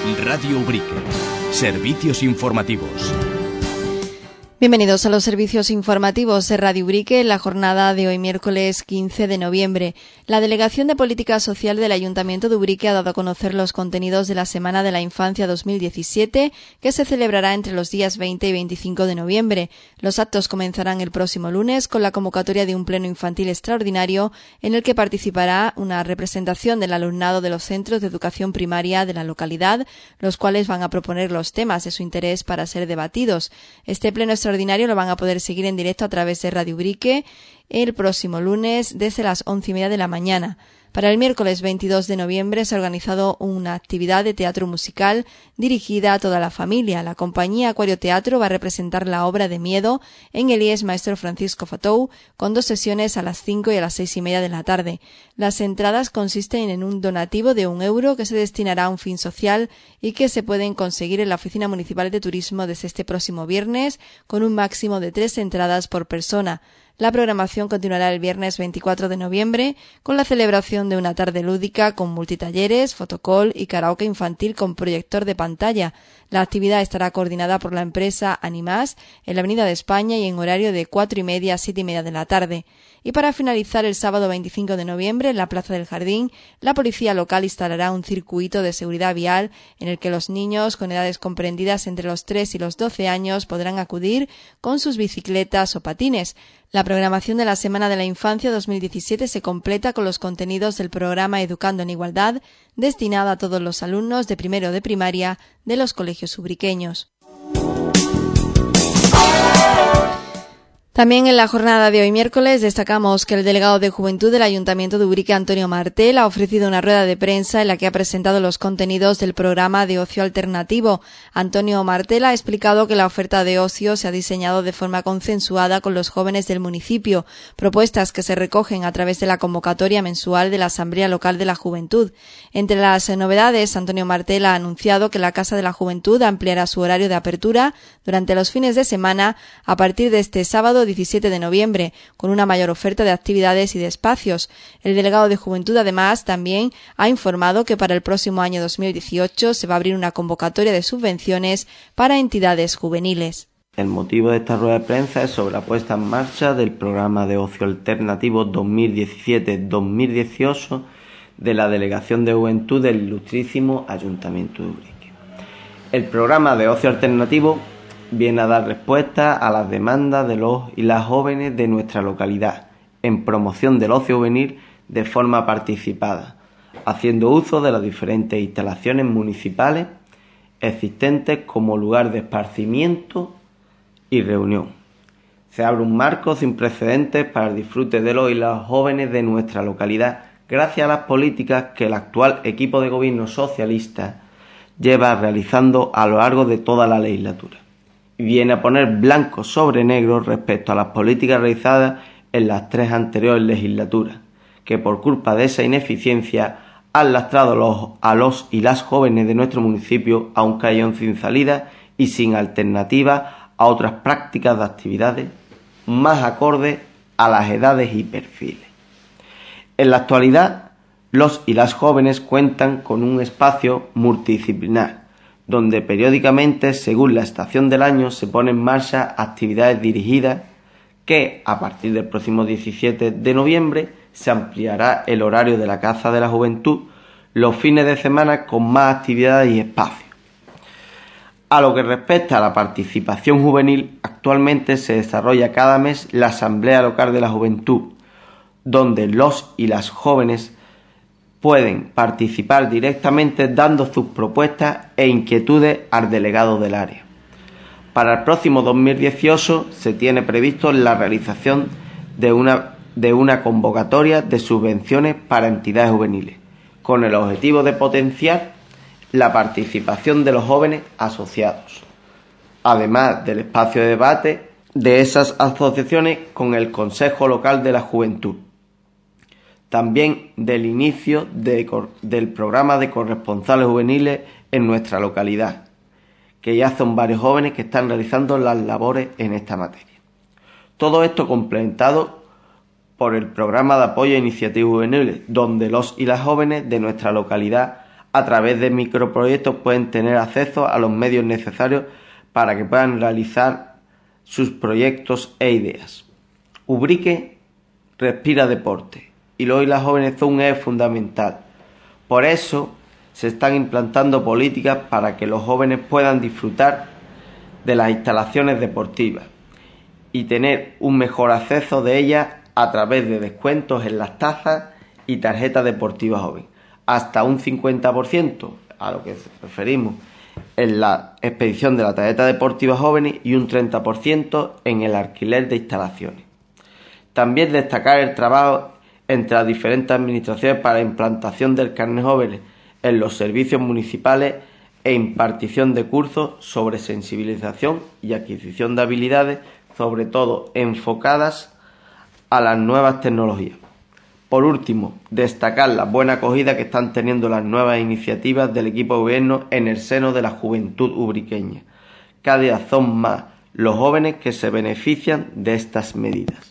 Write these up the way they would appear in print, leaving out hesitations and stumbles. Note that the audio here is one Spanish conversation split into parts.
Radio Ubrique. Servicios informativos. Bienvenidos a los servicios informativos de Radio Ubrique en la jornada de hoy miércoles 15 de noviembre. La Delegación de Política Social del Ayuntamiento de Ubrique ha dado a conocer los contenidos de la Semana de la Infancia 2017, que se celebrará entre los días 20 y 25 de noviembre. Los actos comenzarán el próximo lunes con la convocatoria de un pleno infantil extraordinario en el que participará una representación del alumnado de los centros de educación primaria de la localidad, los cuales van a proponer los temas de su interés para ser debatidos. Este pleno extraordinario lo van a poder seguir en directo a través de Radio Ubrique el próximo lunes desde las 11:30 de la mañana. Para el miércoles 22 de noviembre se ha organizado una actividad de teatro musical dirigida a toda la familia. La compañía Acuario Teatro va a representar la obra de Miedo en el IES Maestro Francisco Fatou, con 2 sesiones a las 5 y a las 6:30 de la tarde. Las entradas consisten en un donativo de €1 que se destinará a un fin social y que se pueden conseguir en la Oficina Municipal de Turismo desde este próximo viernes, con un máximo de 3 entradas por persona. La programación continuará el viernes 24 de noviembre con la celebración de una tarde lúdica con multitalleres, fotocall y karaoke infantil con proyector de pantalla. La actividad estará coordinada por la empresa Animás en la Avenida de España y en horario de 4:30 a 7:30 de la tarde. Y para finalizar, el sábado 25 de noviembre, en la Plaza del Jardín, la policía local instalará un circuito de seguridad vial en el que los niños con edades comprendidas entre los 3 y los 12 años podrán acudir con sus bicicletas o patines. La programación de la Semana de la Infancia 2017 se completa con los contenidos del programa Educando en Igualdad, destinado a todos los alumnos de primero de primaria de los colegios ubriqueños. También en la jornada de hoy miércoles destacamos que el delegado de Juventud del Ayuntamiento de Ubrique, Antonio Martel, ha ofrecido una rueda de prensa en la que ha presentado los contenidos del programa de ocio alternativo. Antonio Martel ha explicado que la oferta de ocio se ha diseñado de forma consensuada con los jóvenes del municipio, propuestas que se recogen a través de la convocatoria mensual de la Asamblea Local de la Juventud. Entre las novedades, Antonio Martel ha anunciado que la Casa de la Juventud ampliará su horario de apertura durante los fines de semana a partir de este sábado 17 de noviembre, con una mayor oferta de actividades y de espacios. El delegado de Juventud, además, también ha informado que para el próximo año 2018 se va a abrir una convocatoria de subvenciones para entidades juveniles. El motivo de esta rueda de prensa es sobre la puesta en marcha del programa de ocio alternativo 2017-2018 de la Delegación de Juventud del Ilustrísimo Ayuntamiento de Ubrique. El programa de ocio alternativo viene a dar respuesta a las demandas de los y las jóvenes de nuestra localidad en promoción del ocio juvenil de forma participada, haciendo uso de las diferentes instalaciones municipales existentes como lugar de esparcimiento y reunión. Se abre un marco sin precedentes para el disfrute de los y las jóvenes de nuestra localidad gracias a las políticas que el actual equipo de gobierno socialista lleva realizando a lo largo de toda la legislatura. Viene a poner blanco sobre negro respecto a las políticas realizadas en las 3 anteriores legislaturas, que por culpa de esa ineficiencia han lastrado a los y las jóvenes de nuestro municipio a un callejón sin salida y sin alternativa a otras prácticas de actividades más acordes a las edades y perfiles. En la actualidad, los y las jóvenes cuentan con un espacio multidisciplinar, donde periódicamente, según la estación del año, se ponen en marcha actividades dirigidas que, a partir del próximo 17 de noviembre, se ampliará el horario de la Casa de la Juventud los fines de semana con más actividades y espacios. A lo que respecta a la participación juvenil, actualmente se desarrolla cada mes la Asamblea Local de la Juventud, donde los y las jóvenes pueden participar directamente dando sus propuestas e inquietudes al delegado del área. Para el próximo 2018 se tiene previsto la realización de una convocatoria de subvenciones para entidades juveniles, con el objetivo de potenciar la participación de los jóvenes asociados, además del espacio de debate de esas asociaciones con el Consejo Local de la Juventud. También del inicio del programa de corresponsales juveniles en nuestra localidad, que ya son varios jóvenes que están realizando las labores en esta materia. Todo esto complementado por el programa de apoyo a iniciativas juveniles, donde los y las jóvenes de nuestra localidad a través de microproyectos pueden tener acceso a los medios necesarios para que puedan realizar sus proyectos e ideas. Ubrique respira deporte y los y las jóvenes son un eje fundamental. Por eso se están implantando políticas para que los jóvenes puedan disfrutar de las instalaciones deportivas y tener un mejor acceso de ellas a través de descuentos en las tasas y tarjetas deportivas joven, hasta un 50%, a lo que nos referimos, en la expedición de la tarjeta deportiva jóvenes y un 30% en el alquiler de instalaciones. También destacar el trabajo entre las diferentes administraciones para la implantación del carnet jóvenes en los servicios municipales e impartición de cursos sobre sensibilización y adquisición de habilidades, sobre todo enfocadas a las nuevas tecnologías. Por último, destacar la buena acogida que están teniendo las nuevas iniciativas del equipo de gobierno en el seno de la juventud ubriqueña. Cada día son más los jóvenes que se benefician de estas medidas.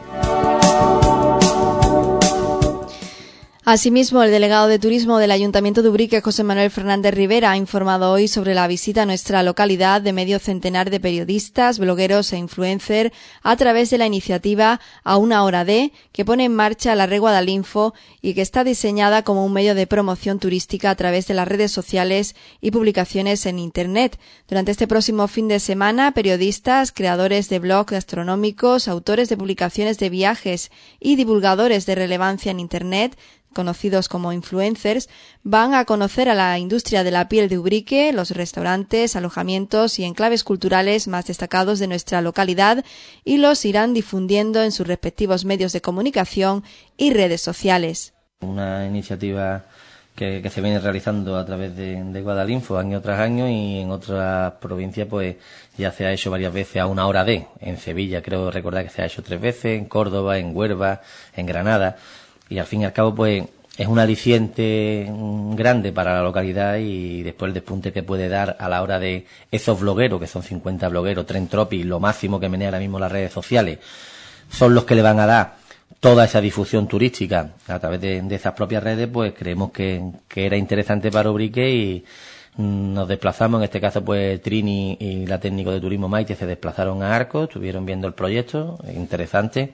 Asimismo, el delegado de Turismo del Ayuntamiento de Ubrique, José Manuel Fernández Rivera, ha informado hoy sobre la visita a nuestra localidad de medio centenar de periodistas, blogueros e influencers a través de la iniciativa A una hora de, que pone en marcha la Red Guadalinfo y que está diseñada como un medio de promoción turística a través de las redes sociales y publicaciones en Internet. Durante este próximo fin de semana, periodistas, creadores de blogs gastronómicos, autores de publicaciones de viajes y divulgadores de relevancia en Internet, conocidos como influencers, van a conocer a la industria de la piel de Ubrique, los restaurantes, alojamientos y enclaves culturales más destacados de nuestra localidad y los irán difundiendo en sus respectivos medios de comunicación y redes sociales. Una iniciativa que se viene realizando a través de Guadalinfo año tras año, y en otras provincias pues ya se ha hecho varias veces A una hora de. En Sevilla creo recordar que se ha hecho 3 veces, en Córdoba, en Huelva, en Granada. Y al fin y al cabo, pues, es un aliciente grande para la localidad, y después el despunte que puede dar a la hora de esos blogueros, que son 50 blogueros, Trend Topic, lo máximo que menea ahora mismo las redes sociales, son los que le van a dar toda esa difusión turística a través de esas propias redes. Pues creemos que era interesante para Ubrique, y nos desplazamos, en este caso pues Trini y la técnico de turismo Maite se desplazaron a Arcos, estuvieron viendo el proyecto, interesante.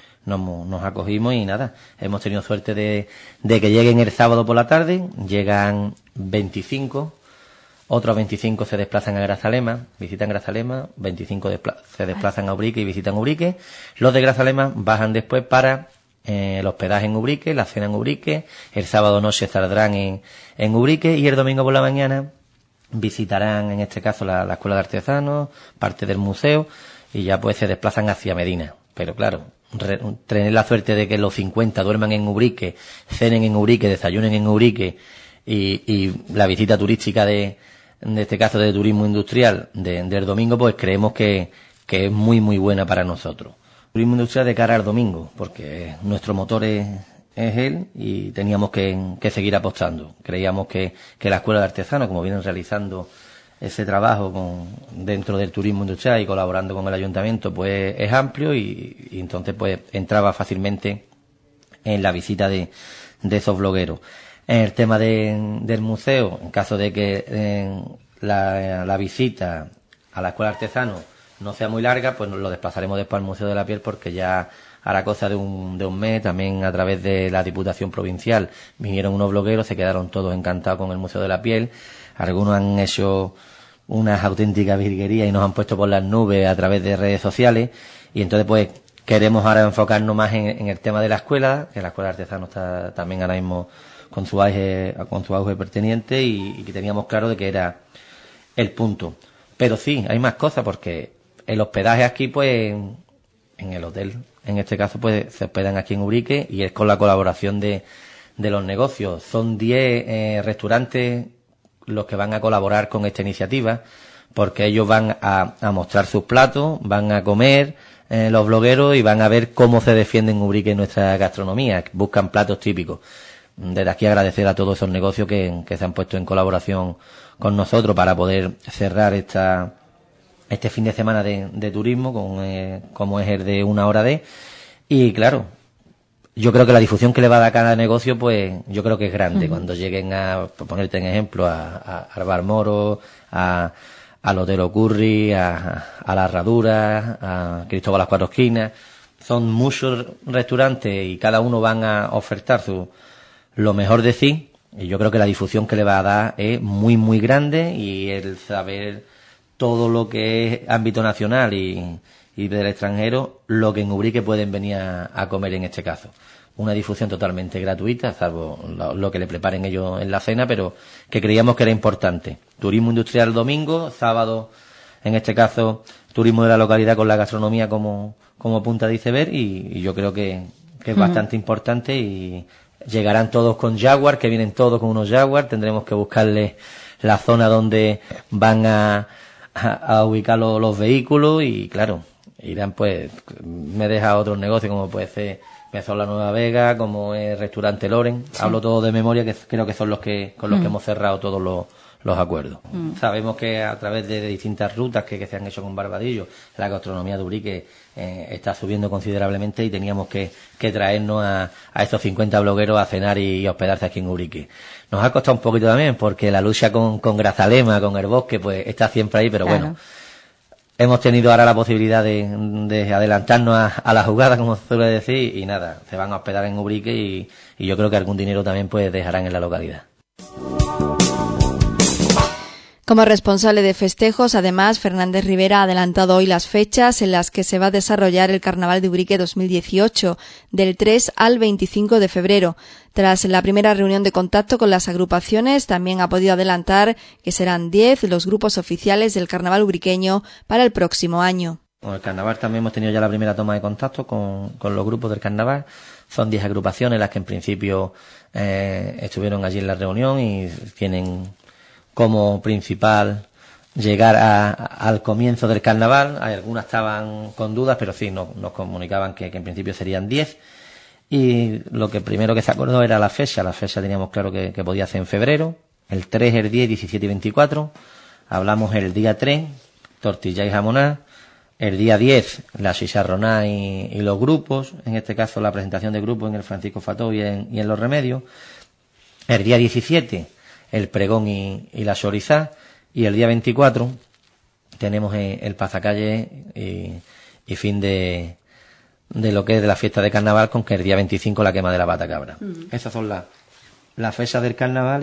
Nos acogimos y nada, hemos tenido suerte de que lleguen el sábado por la tarde, llegan 25, otros 25 se desplazan a Grazalema, visitan Grazalema, 25 se desplazan a Ubrique y visitan Ubrique. Los de Grazalema bajan después para el hospedaje en Ubrique, la cena en Ubrique, el sábado noche saldrán en Ubrique, y el domingo por la mañana visitarán, en este caso, la Escuela de Artesanos, parte del museo, y ya pues se desplazan hacia Medina. Pero claro, tener la suerte de que los 50 duerman en Ubrique, cenen en Ubrique, desayunen en Ubrique, y la visita turística de este caso de turismo industrial del domingo, pues creemos que es muy muy buena para nosotros. Turismo industrial de cara al domingo, porque nuestro motor es él, y teníamos que seguir apostando. Creíamos que la Escuela de Artesanos, como vienen realizando ese trabajo dentro del turismo industrial y colaborando con el ayuntamiento, pues es amplio, y entonces pues entraba fácilmente en la visita de esos blogueros. En el tema del museo, en caso de que la visita a la Escuela de Artesanos no sea muy larga, pues nos lo desplazaremos después al Museo de la Piel, porque ya hará cosa de un mes, también a través de la Diputación Provincial vinieron unos blogueros, se quedaron todos encantados con el Museo de la Piel. Algunos han hecho unas auténticas virguerías y nos han puesto por las nubes a través de redes sociales, y entonces pues queremos ahora enfocarnos más en el tema de la escuela, que la Escuela de Artesanos está también ahora mismo con su auge perteniente, y que teníamos claro de que era el punto. Pero sí, hay más cosas, porque el hospedaje aquí, pues en el hotel, en este caso, pues se hospedan aquí en Ubrique, y es con la colaboración de los negocios. Son 10 restaurantes los que van a colaborar con esta iniciativa, porque ellos van a mostrar sus platos, van a comer los blogueros, y van a ver cómo se defiende en Ubrique nuestra gastronomía, buscan platos típicos. Desde aquí agradecer a todos esos negocios que se han puesto en colaboración con nosotros para poder cerrar este fin de semana de turismo como es el de Una hora de. Y claro, yo creo que la difusión que le va a dar cada negocio, pues yo creo que es grande. Cuando lleguen a, por ponerte en ejemplo, a Barmoro, al Hotel Ocurri, a La Herradura, a Cristóbal Las Cuatro Esquinas, son muchos restaurantes y cada uno van a ofertar lo mejor de sí, y yo creo que la difusión que le va a dar es muy, muy grande, y el saber todo lo que es ámbito nacional y del extranjero, lo que en Ubrique pueden venir a comer en este caso. Una difusión totalmente gratuita, salvo lo que le preparen ellos en la cena, pero que creíamos que era importante. Turismo industrial domingo, sábado, en este caso, turismo de la localidad con la gastronomía como punta de iceberg, y yo creo que es bastante importante, y llegarán todos con Jaguar, que vienen todos con unos Jaguar, tendremos que buscarles la zona donde van a ubicar los vehículos, y claro, irán, pues, me deja otros negocios como puede ser Mezola Nueva Vega, como es Restaurante Loren. Sí. Hablo todo de memoria, que creo que son los que con los que hemos cerrado todos los acuerdos. Sabemos que a través de distintas rutas que se han hecho con Barbadillo, la gastronomía de Ubrique está subiendo considerablemente, y teníamos que traernos a estos 50 blogueros a cenar y hospedarse aquí en Ubrique. Nos ha costado un poquito también, porque la lucha con Grazalema, con el bosque, pues está siempre ahí, pero claro, bueno, hemos tenido ahora la posibilidad de adelantarnos a la jugada, como se suele decir, y nada, se van a hospedar en Ubrique, y yo creo que algún dinero también pues dejarán en la localidad. Como responsable de festejos, además, Fernández Rivera ha adelantado hoy las fechas en las que se va a desarrollar el Carnaval de Ubrique 2018, del 3 al 25 de febrero. Tras la primera reunión de contacto con las agrupaciones, también ha podido adelantar que serán 10 los grupos oficiales del Carnaval ubriqueño para el próximo año. Con el Carnaval también hemos tenido ya la primera toma de contacto con los grupos del Carnaval. Son 10 agrupaciones las que en principio estuvieron allí en la reunión y tienen como principal llegar al comienzo del Carnaval. Algunas estaban con dudas, pero sí, nos comunicaban que en principio serían 10. Y lo que primero que se acordó era la fecha. La fecha teníamos claro que podía ser en febrero. El 3, el 10, 17 y 24. Hablamos el día 3, tortilla y jamoná. El día 10, la chicharroná y los grupos. En este caso, la presentación de grupos en el Francisco Fató y en Los Remedios. El día 17, el pregón y la chorizá. Y el día 24 tenemos el pasacalle y fin de lo que es de la fiesta de carnaval, con que el día 25 la quema de la pata cabra. Esas son las fechas del carnaval,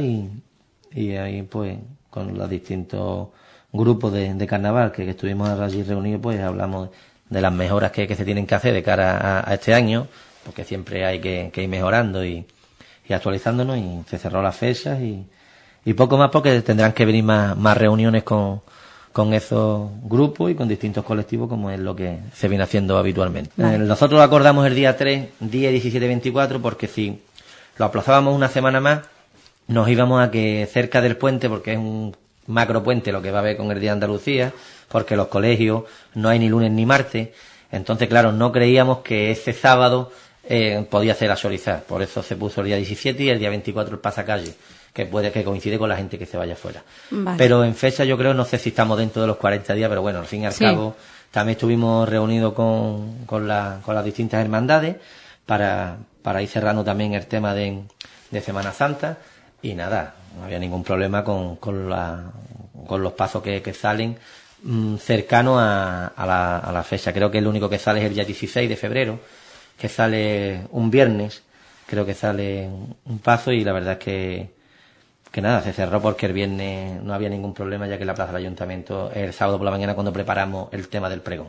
y ahí pues con los distintos grupos de carnaval que estuvimos allí reunidos, pues hablamos de las mejoras que se tienen que hacer de cara a este año, porque siempre hay que ir mejorando y actualizándonos, y se cerró las fechas y poco más, porque tendrán que venir más reuniones con esos grupos y con distintos colectivos, como es lo que se viene haciendo habitualmente. Vale. Nosotros lo acordamos el día 3, día 17, 24, porque si lo aplazábamos una semana más, nos íbamos a que cerca del puente, porque es un macro puente lo que va a haber con el Día de Andalucía, porque los colegios no hay ni lunes ni martes, entonces claro, no creíamos que ese sábado podía ser la chorizá, por eso se puso el día 17 y el día 24 el pasacalle, que coincide con la gente que se vaya fuera. Vale. Pero en fecha yo creo, no sé si estamos dentro de los 40 días, pero bueno, al fin y al cabo también estuvimos reunidos con las distintas hermandades para ir cerrando también el tema de Semana Santa, y nada, no había ningún problema con los pasos que salen cercanos a la fecha. Creo que el único que sale es el día 16 de febrero, que sale un viernes, creo que sale un paso, y la verdad es que nada, se cerró porque el viernes no había ningún problema, ya que la plaza del Ayuntamiento el sábado por la mañana cuando preparamos el tema del pregón.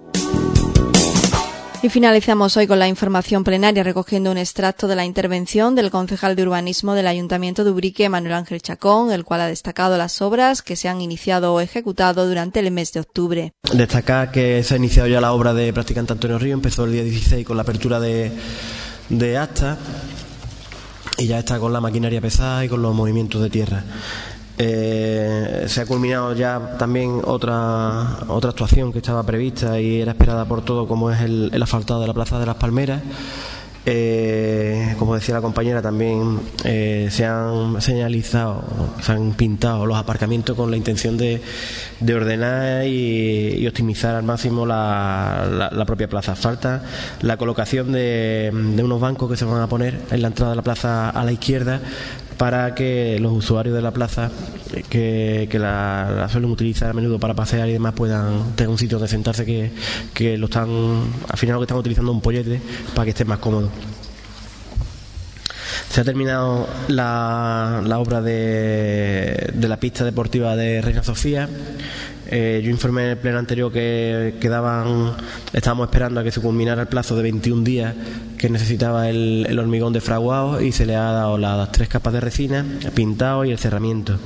Y finalizamos hoy con la información plenaria, recogiendo un extracto de la intervención del concejal de urbanismo del Ayuntamiento de Ubrique, Manuel Ángel Chacón, el cual ha destacado las obras que se han iniciado o ejecutado durante el mes de octubre. Destacar que se ha iniciado ya la obra de Practicante Antonio Río, empezó el día 16 con la apertura de actas, y ya está con la maquinaria pesada y con los movimientos de tierra. Se ha culminado ya también otra actuación que estaba prevista y era esperada por todo, como es el asfaltado de la Plaza de las Palmeras, Como decía la compañera, también se han señalizado, se han pintado los aparcamientos con la intención de ordenar y optimizar al máximo la propia plaza. Falta la colocación de unos bancos que se van a poner en la entrada de la plaza a la izquierda, para que los usuarios de la plaza que la suelen utilizar a menudo para pasear y demás puedan tener un sitio donde sentarse, que lo están, al final lo que están utilizando un pollete para que esté más cómodo. Se ha terminado la obra de la pista deportiva de Reina Sofía. Yo informé en el pleno anterior que estábamos esperando a que se culminara el plazo de 21 días que necesitaba el hormigón de fraguado, y se le ha dado las 3 capas de resina, pintado y el cerramiento.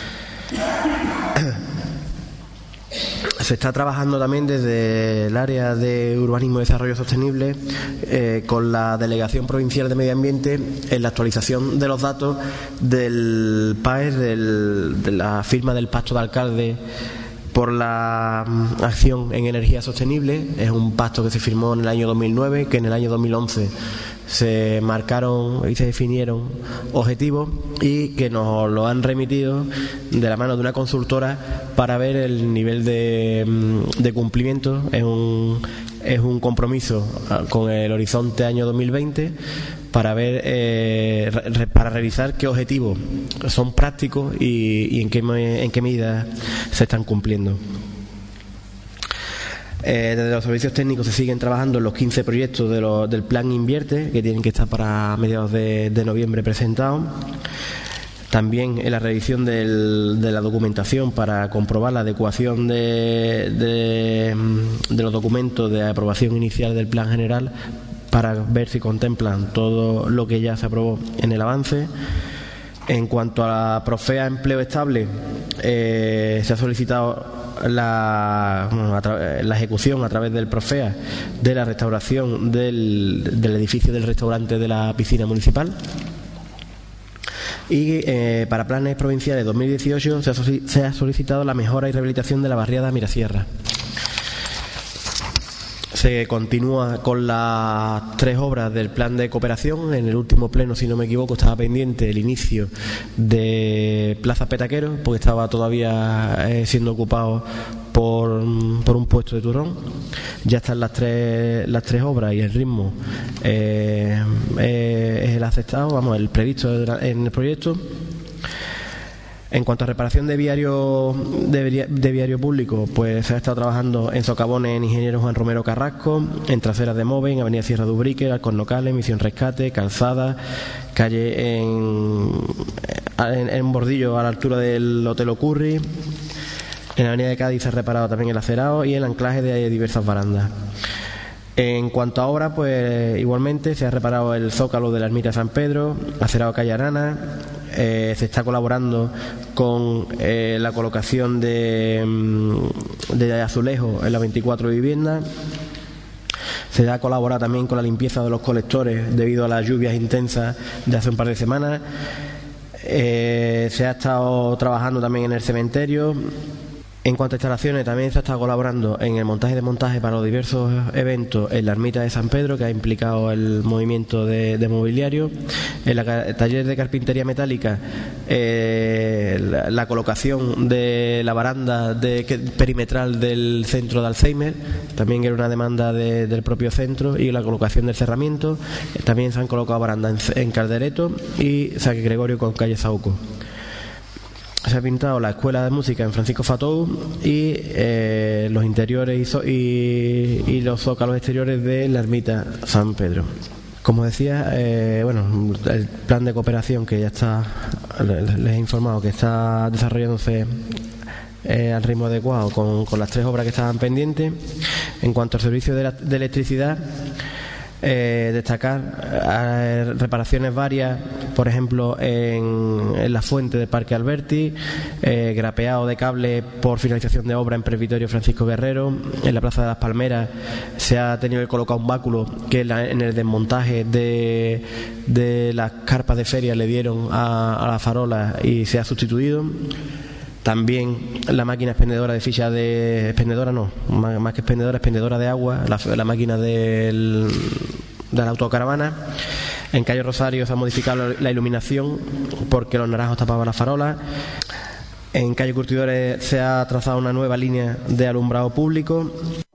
Se está trabajando también desde el área de urbanismo y desarrollo sostenible con la Delegación Provincial de Medio Ambiente en la actualización de los datos del PAES, de la firma del Pacto de Alcalde por la acción en energía sostenible. Es un pacto que se firmó en el año 2009, que en el año 2011 se marcaron y se definieron objetivos, y que nos lo han remitido de la mano de una consultora para ver el nivel de cumplimiento. Es un compromiso con el horizonte año 2020 para ver, para revisar qué objetivos son prácticos y en qué medida se están cumpliendo. Desde los servicios técnicos se siguen trabajando en los 15 proyectos del Plan Invierte, que tienen que estar para mediados de noviembre presentados. También en la revisión de la documentación para comprobar la adecuación de los documentos de aprobación inicial del Plan General, para ver si contemplan todo lo que ya se aprobó en el avance. En cuanto a la Profea Empleo Estable, se ha solicitado la ejecución a través del Profea de la restauración del edificio del restaurante de la piscina municipal. Y para planes provinciales 2018 se ha solicitado la mejora y rehabilitación de la barriada Mirasierra. Se continúa con las 3 obras del plan de cooperación. En el último pleno, si no me equivoco, estaba pendiente el inicio de Plaza Petaquero, porque estaba todavía siendo ocupado por un puesto de turrón. Ya están las tres obras, y el ritmo es el aceptado, el previsto en el proyecto. En cuanto a reparación de viario público, pues se ha estado trabajando en socavones en Ingeniero Juan Romero Carrasco, en traseras de Move, en Avenida Sierra de Ubrique, Alcornocales, Misión Rescate, Calzada, calle en Bordillo a la altura del Hotel Ocurri. En la Avenida de Cádiz se ha reparado también el acerado y el anclaje de diversas barandas. En cuanto a obras, pues igualmente se ha reparado el zócalo de la ermita de San Pedro, acerado calle Arana. Se está colaborando con la colocación de azulejos en las 24 viviendas. Se ha colaborado también con la limpieza de los colectores debido a las lluvias intensas de hace un par de semanas. Se ha estado trabajando también en el cementerio. En cuanto a instalaciones, también se ha estado colaborando en el montaje y desmontaje para los diversos eventos en la ermita de San Pedro, que ha implicado el movimiento de mobiliario. En el taller de carpintería metálica, la colocación de la baranda perimetral del centro de Alzheimer, también era una demanda del propio centro, y la colocación del cerramiento. También se han colocado barandas en Caldereto y San Gregorio con calle Sauco. Se ha pintado la escuela de música en Francisco Fatou y los interiores y los zócalos exteriores de la ermita San Pedro. Como decía, el plan de cooperación que ya está, les he informado que está desarrollándose al ritmo adecuado con las 3 obras que estaban pendientes. En cuanto al servicio de electricidad, destacar reparaciones varias, por ejemplo en la fuente del Parque Alberti, grapeado de cable por finalización de obra en Presbiterio Francisco Guerrero. En la Plaza de las Palmeras se ha tenido que colocar un báculo que en el desmontaje de las carpas de feria le dieron a la farola y se ha sustituido. También la máquina expendedora de fichas más que expendedora de agua, la máquina del la autocaravana. En Cayo Rosario se ha modificado la iluminación porque los naranjos tapaban las farolas. En Calle Curtidores se ha trazado una nueva línea de alumbrado público.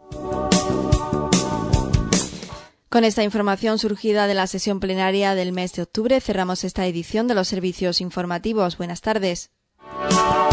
Con esta información surgida de la sesión plenaria del mes de octubre cerramos esta edición de los servicios informativos. Buenas tardes.